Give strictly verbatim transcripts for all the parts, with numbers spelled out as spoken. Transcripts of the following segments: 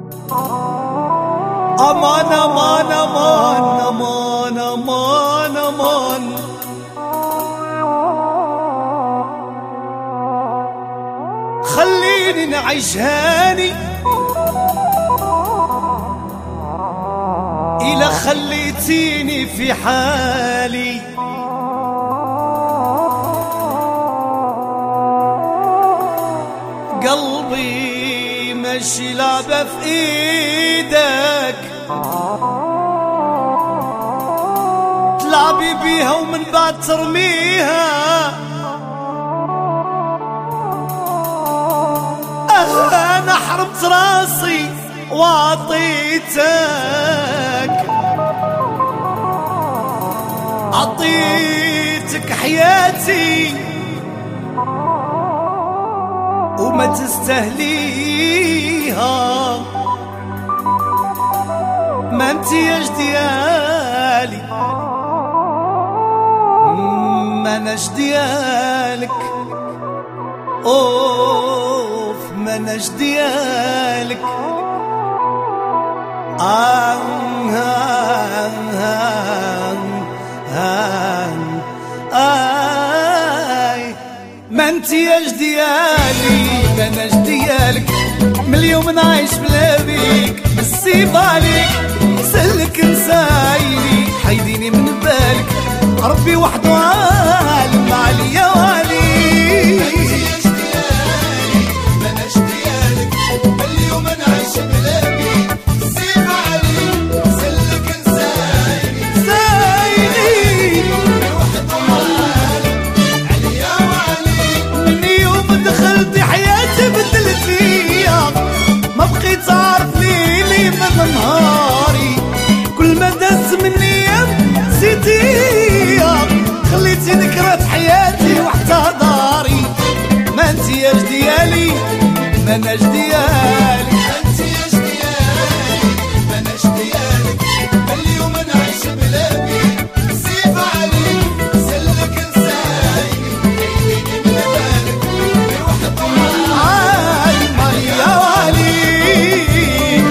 امان امان امان امان امان امان خليني نعيش هاني إلا خليتيني في حالي. قلبي ماشي لعبة في ايدك تلعبي بيها ومن بعد ترميها. انا حرمت راسي وعطيتك عطيتك حياتي وما تستهليها. ما انتيش ديالي ما ناش ديالك اوف ما ناش ديالك. آه آه آه آه آه ما انتيش ديالي ما ناش ديالك. من اليوم نعيش بلا بيك بالسيف عليك سلك نسايلي حيديني من بالك. ربي وحده عالم عليا وعليك. ما ناش ديالك من اليوم نعيش بلا بيك بالسيف عليك سلك نسايلي سايلي ربي وحده عالم عليا وعليك. من يوم دخلت حياتي بدلت فيها ما بقيت عارف ليلي من نهاري. كل ما داز من ايام نسيتيها خليتي نكرة حياتي وحتى داري. ما انتياش ديالي ما ناش ديالي ما انتياش ديالي ما ناش ديالك. اليوم نعيش بلا بيك سيف عليك سلك نسايك حيديني من بالك. وحده عالم عليا وعليك.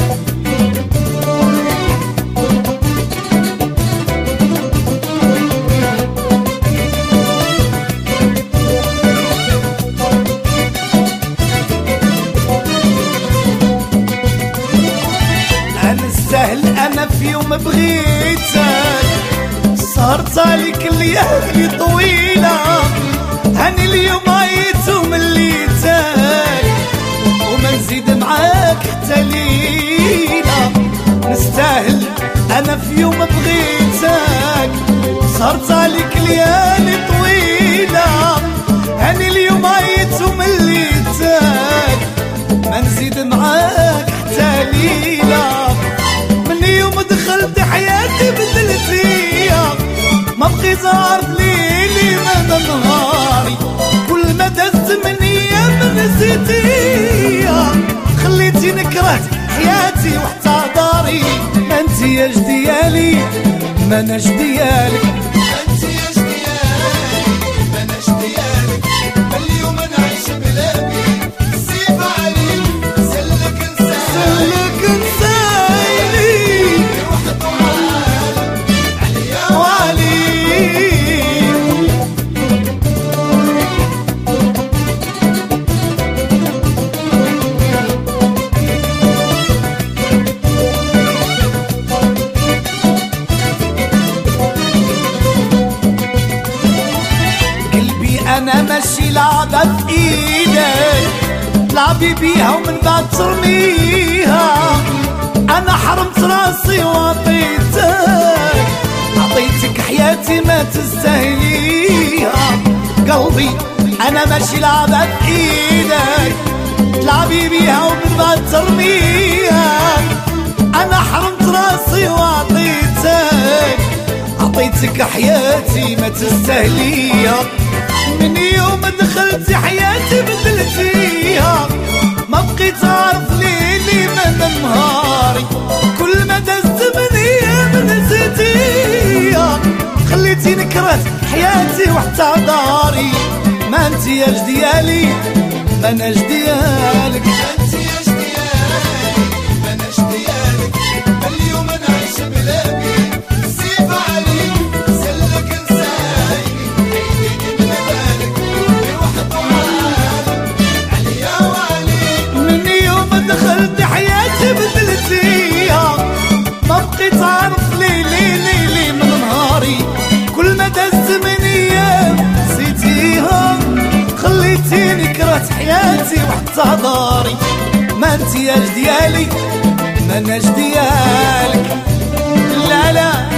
سهل انا في يوم بغيتك سهرت عليك الليالي طويلة. هاني اليوم عيت ومليتك وما نزيد معاك حتى ليلة. نستاهل انا في يوم بغيتك سهرت عليك الليالي طويلة. هاني اليوم عيت ومليتك ما نزيد معاك حتى ليلة. يوم دخلت حياتي بدلت فيها ما بقيت عارف ليلي من نهاري. كل ما دزت من ايام نسيتيها خليتي نكره حياتي وحتى داري. ما انتياش ديالي ما ناش ديالك ما انتياش ديالي ما ناش ديالك. اليوم نعيش بلا بيك سيف عليك سلك نسايك سلك نسايك انا ماشي لعبة في ايدك تلعبي بيها ومن بعد ترميها. انا حرمت راسي وعطيتك عطيتك حياتي ما تستاهليها. قلبي انا ماشي لعبة في ايدك تلعبي بيها ومن بعد ترميها. انا حرمت راسي وعطيتك عطيتك حياتي ما تستاهليها. من يوم دخلت حياتي بدلت فيها ما بقيت عارف ليلي من نهاري. كل ما دزت من ايام نسيتيها خليتي نكره حياتي وحتى داري. ما انتياش ديالي ما ناش ديالك ما انتياش ديالي انتي وحتى هضاري ما انتياش ديالي ما ناش ديالك لا لا